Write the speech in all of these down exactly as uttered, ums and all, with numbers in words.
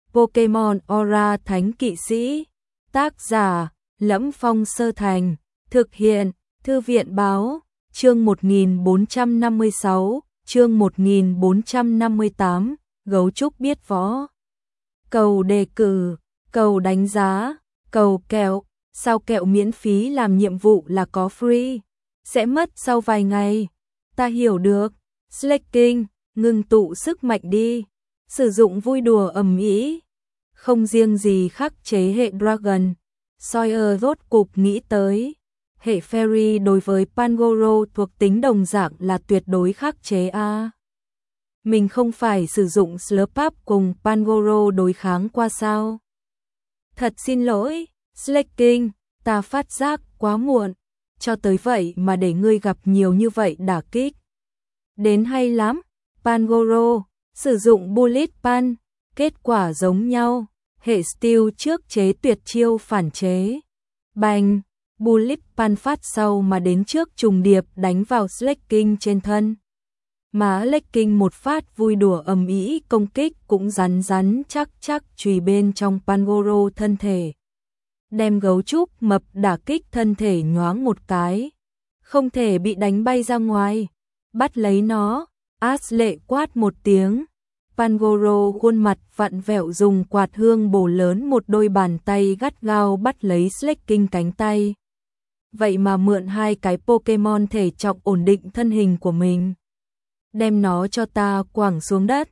Pokemon Aura Thánh Kỵ Sĩ. Tác giả: Lẫm Phong Sơ Thành. Thực hiện: Thư viện báo. Chương một nghìn bốn trăm năm mươi sáu, chương một nghìn bốn trăm năm mươi tám, gấu trúc biết võ. Cầu đề cử, cầu đánh giá, cầu kẹo, sao kẹo miễn phí làm nhiệm vụ là có free, sẽ mất sau vài ngày. Ta hiểu được. Slaking, ngừng tụ sức mạnh đi. Sử dụng vui đùa ầm ĩ. Không riêng gì khắc chế hệ Dragon, Sawyer rốt cục nghĩ tới. Hệ Fairy đối với Pangoro thuộc tính đồng dạng là tuyệt đối khắc chế a. Mình không phải sử dụng Slurpup cùng Pangoro đối kháng qua sao? Thật xin lỗi, Slaking, ta phát giác quá muộn, cho tới vậy mà để ngươi gặp nhiều như vậy đả kích. Đến hay lắm, Pangoro, sử dụng Bullet Pan, kết quả giống nhau, hệ Steel trước chế tuyệt chiêu phản chế. Bành, Bullet Pan phát sau mà đến trước trùng điệp đánh vào Slaking trên thân. Mà Slaking một phát vui đùa ầm ĩ công kích cũng rắn rắn chắc chắc chùy bên trong Pangoro thân thể. Đem gấu trúc mập đả kích thân thể nhoáng một cái. Không thể bị đánh bay ra ngoài. Bắt lấy nó, Ash lệ quát một tiếng. Pangoro khuôn mặt vặn vẹo dùng quạt hương bổ lớn một đôi bàn tay gắt gao bắt lấy Slaking cánh tay. Vậy mà mượn hai cái Pokemon thể trọng ổn định thân hình của mình. Đem nó cho ta quẳng xuống đất.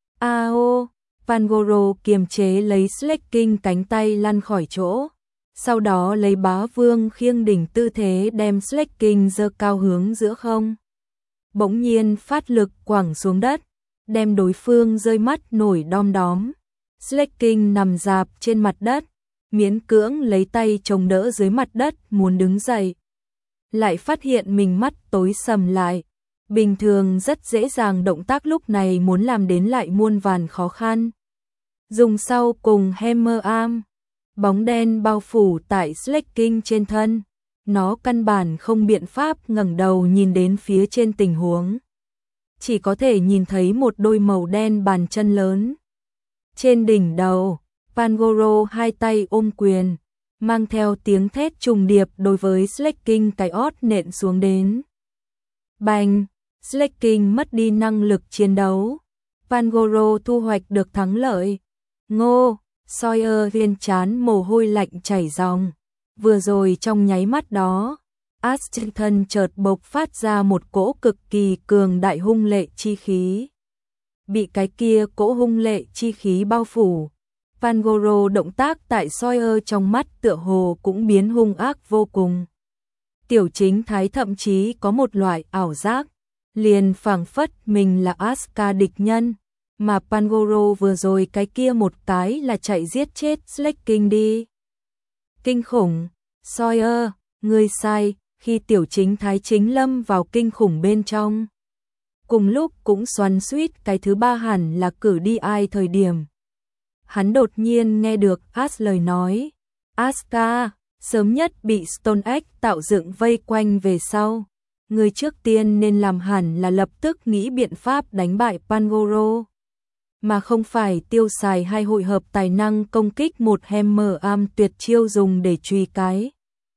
Ao, Pangoro kiềm chế lấy Slaking cánh tay lăn khỏi chỗ. Sau đó lấy bá vương khiêng đỉnh tư thế đem Slaking giơ cao hướng giữa không. Bỗng nhiên phát lực quẳng xuống đất, đem đối phương rơi mắt nổi đom đóm. Slaking nằm rạp trên mặt đất, miễn cưỡng lấy tay chống đỡ dưới mặt đất muốn đứng dậy. Lại phát hiện mình mắt tối sầm lại. Bình thường rất dễ dàng động tác lúc này muốn làm đến lại muôn vàn khó khăn. Dùng sau cùng Hammer Arm, bóng đen bao phủ tại Slaking trên thân. Nó căn bản không biện pháp ngẩng đầu nhìn đến phía trên tình huống. Chỉ có thể nhìn thấy một đôi màu đen bàn chân lớn. Trên đỉnh đầu, Pangoro hai tay ôm quyền, mang theo tiếng thét trùng điệp đối với Slaking cái ót nện xuống đến. Bành, Slaking mất đi năng lực chiến đấu. Pangoro thu hoạch được thắng lợi. Ngô, Sawyer viên chán mồ hôi lạnh chảy ròng. Vừa rồi trong nháy mắt đó, Ashton chợt bộc phát ra một cỗ cực kỳ cường đại hung lệ chi khí. Bị cái kia cỗ hung lệ chi khí bao phủ, Pangoro động tác tại Sawyer trong mắt tựa hồ cũng biến hung ác vô cùng. Tiểu chính thái thậm chí có một loại ảo giác, liền phảng phất mình là Asuka địch nhân, mà Pangoro vừa rồi cái kia một cái là chạy giết chết Slaking đi. Kinh khủng, Sawyer, ngươi sai, khi tiểu chính thái chính lâm vào kinh khủng bên trong. Cùng lúc cũng xoắn xuýt cái thứ ba hẳn là cử đi ai thời điểm. Hắn đột nhiên nghe được Ash lời nói. Asuka, sớm nhất bị Stone Egg tạo dựng vây quanh về sau. Ngươi trước tiên nên làm hẳn là lập tức nghĩ biện pháp đánh bại Pangoro. Mà không phải tiêu xài hay hội hợp tài năng công kích một Hammer Arm tuyệt chiêu dùng để truy cái.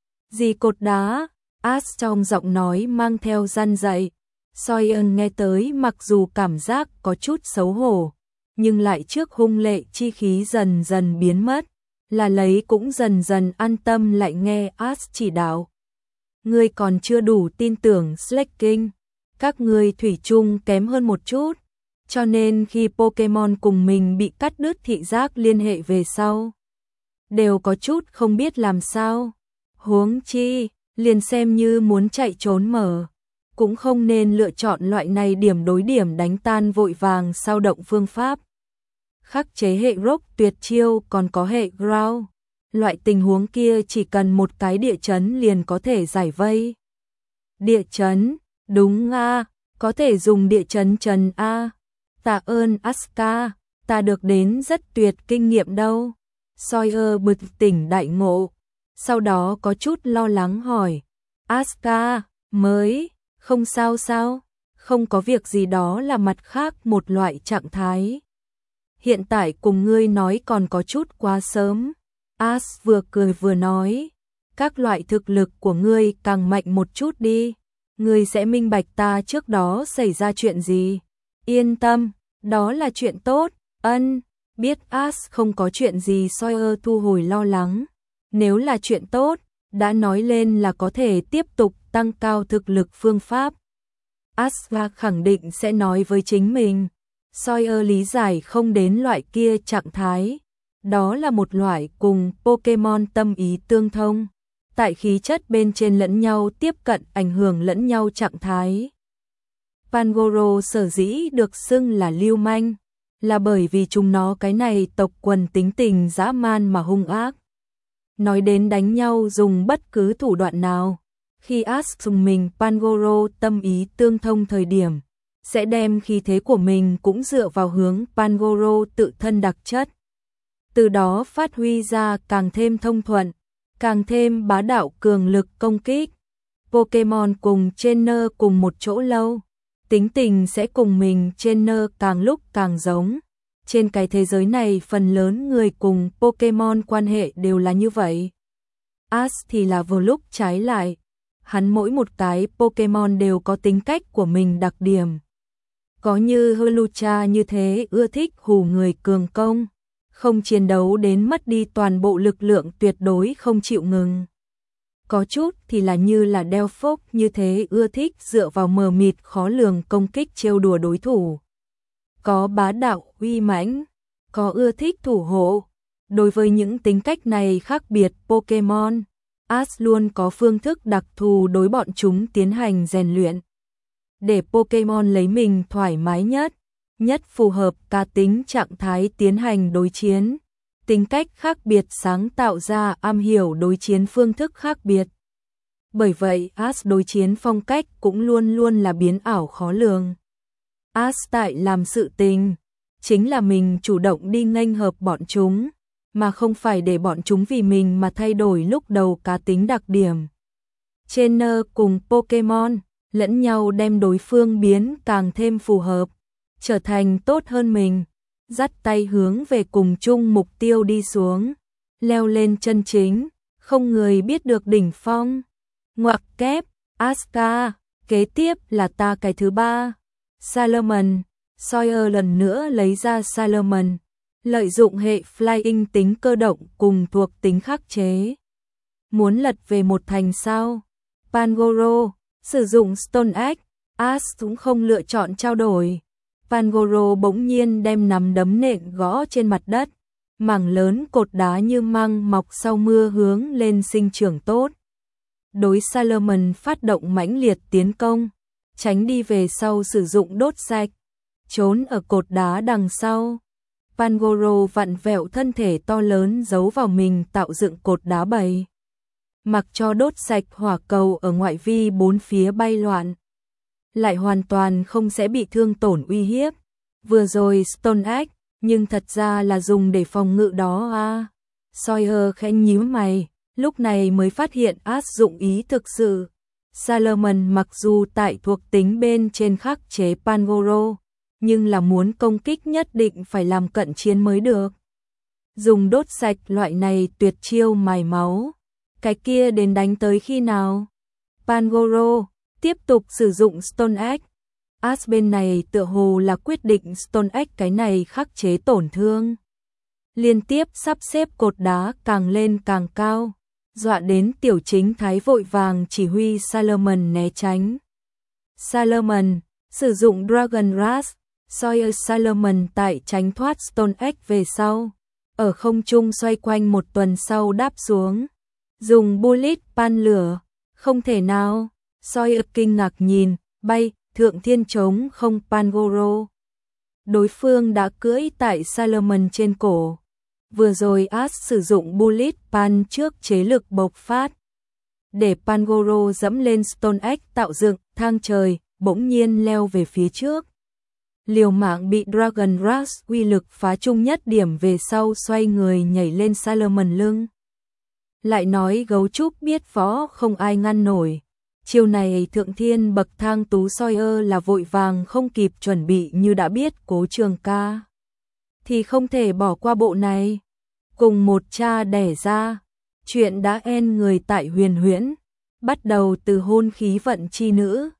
Gì cột đá, Ash trong giọng nói mang theo gian dạy. Sawyer nghe tới mặc dù cảm giác có chút xấu hổ, nhưng lại trước hung lệ chi khí dần dần biến mất, là lấy cũng dần dần an tâm lại nghe Ash chỉ đạo. Ngươi còn chưa đủ tin tưởng Slaking, các ngươi thủy chung kém hơn một chút. Cho nên khi Pokemon cùng mình bị cắt đứt thị giác liên hệ về sau, đều có chút không biết làm sao. Huống chi, liền xem như muốn chạy trốn mở, cũng không nên lựa chọn loại này điểm đối điểm đánh tan vội vàng sao động phương pháp. Khắc chế hệ Rock tuyệt chiêu còn có hệ Ground. Loại tình huống kia chỉ cần một cái địa chấn liền có thể giải vây. Địa chấn, đúng a, có thể dùng địa chấn trần a. Tạ ơn Asuka, ta được đến rất tuyệt kinh nghiệm đâu. Sawyer bừng tỉnh đại ngộ, sau đó có chút lo lắng hỏi. Asuka, mới, không sao sao, không có việc gì, đó là mặt khác một loại trạng thái. hiện tại cùng ngươi nói còn có chút quá sớm. Ash vừa cười vừa nói, các loại thực lực của ngươi càng mạnh một chút đi, ngươi sẽ minh bạch ta trước đó xảy ra chuyện gì. Yên tâm, đó là chuyện tốt. Ân, biết Ash không có chuyện gì, Sawyer thu hồi lo lắng. Nếu là chuyện tốt, đã nói lên là có thể tiếp tục tăng cao thực lực phương pháp. Ash khẳng định sẽ nói với chính mình. Sawyer lý giải không đến loại kia trạng thái. Đó là một loại cùng Pokemon tâm ý tương thông, tại khí chất bên trên lẫn nhau tiếp cận, ảnh hưởng lẫn nhau trạng thái. Pangoro sở dĩ được xưng là lưu manh, là bởi vì chúng nó cái này tộc quần tính tình dã man mà hung ác. Nói đến đánh nhau dùng bất cứ thủ đoạn nào, khi Ash dùng mình Pangoro tâm ý tương thông thời điểm, sẽ đem khí thế của mình cũng dựa vào hướng Pangoro tự thân đặc chất. Từ đó phát huy ra càng thêm thông thuận, càng thêm bá đạo cường lực công kích. Pokemon cùng trainer cùng một chỗ lâu, tính tình sẽ cùng mình trainer càng lúc càng giống. Trên cái thế giới này phần lớn người cùng Pokemon quan hệ đều là như vậy. Ash thì là vừa lúc trái lại. Hắn mỗi một cái Pokemon đều có tính cách của mình đặc điểm. Có như Hulucha như thế ưa thích hù người cường công, không chiến đấu đến mất đi toàn bộ lực lượng tuyệt đối không chịu ngừng. Có chút thì là như là Delphox như thế ưa thích dựa vào mờ mịt khó lường công kích trêu đùa đối thủ. Có bá đạo uy mãnh, có ưa thích thủ hộ. Đối với những tính cách này khác biệt Pokemon, Ash luôn có phương thức đặc thù đối bọn chúng tiến hành rèn luyện. Để Pokemon lấy mình thoải mái nhất, nhất phù hợp cá tính trạng thái tiến hành đối chiến. Tính cách khác biệt sáng tạo ra am hiểu đối chiến phương thức khác biệt. Bởi vậy Ash đối chiến phong cách cũng luôn luôn là biến ảo khó lường. Ash tại làm sự tình, chính là mình chủ động đi nghênh hợp bọn chúng, mà không phải để bọn chúng vì mình mà thay đổi lúc đầu cá tính đặc điểm. Trainer cùng Pokemon, lẫn nhau đem đối phương biến càng thêm phù hợp, trở thành tốt hơn mình, dắt tay hướng về cùng chung mục tiêu đi xuống, leo lên chân chính, không người biết được đỉnh phong. Ngoặc kép, Aska, kế tiếp là ta cái thứ ba. Salamence, Sawyer lần nữa lấy ra Salamence, lợi dụng hệ Flying tính cơ động cùng thuộc tính khắc chế. Muốn lật về một thành sao? Pangoro, sử dụng Stone Axe, Ash cũng không lựa chọn trao đổi. Pangoro bỗng nhiên đem nắm đấm nện gõ trên mặt đất, mảng lớn cột đá như măng mọc sau mưa hướng lên sinh trưởng tốt. Đối Salamence phát động mãnh liệt tiến công, tránh đi về sau sử dụng đốt sạch, trốn ở cột đá đằng sau. Pangoro vặn vẹo thân thể to lớn giấu vào mình tạo dựng cột đá bầy. Mặc cho đốt sạch hỏa cầu ở ngoại vi bốn phía bay loạn, lại hoàn toàn không sẽ bị thương tổn uy hiếp. Vừa rồi Stone Axe, nhưng thật ra là dùng để phòng ngự đó à. Sawyer khẽ nhíu mày, lúc này mới phát hiện Ash dụng ý thực sự. Salamence mặc dù tại thuộc tính bên trên khắc chế Pangoro, nhưng là muốn công kích nhất định phải làm cận chiến mới được. Dùng đốt sạch loại này tuyệt chiêu mài máu. Cái kia đến đánh tới khi nào? Pangoro tiếp tục sử dụng Stone Axe. Ash bên này tựa hồ là quyết định Stone Axe cái này khắc chế tổn thương. Liên tiếp sắp xếp cột đá càng lên càng cao, dọa đến tiểu chính thái vội vàng chỉ huy Salamence né tránh. Salamence sử dụng Dragon Rush, Sawyer Salamence tại tránh thoát Stone Axe về sau, ở không trung xoay quanh một tuần sau đáp xuống. Dùng Bullet pan lửa, không thể nào. Sawyer kinh ngạc nhìn, bay, thượng thiên chống không Pangoro. Đối phương đã cưỡi tại Salamence trên cổ. Vừa rồi Ash sử dụng Bullet pan trước chế lực bộc phát, để Pangoro dẫm lên Stone Axe tạo dựng thang trời, bỗng nhiên leo về phía trước. Liều mạng bị Dragon Rush uy lực phá chung nhất điểm về sau xoay người nhảy lên Salamence lưng. Lại nói gấu trúc biết võ không ai ngăn nổi. Chiều này thượng thiên bậc thang tú Sawyer là vội vàng không kịp chuẩn bị như đã biết Cố Trường ca. thì không thể bỏ qua bộ này. Cùng một cha đẻ ra, chuyện đã en người tại Huyền Huyễn, bắt đầu từ hôn khí vận chi nữ,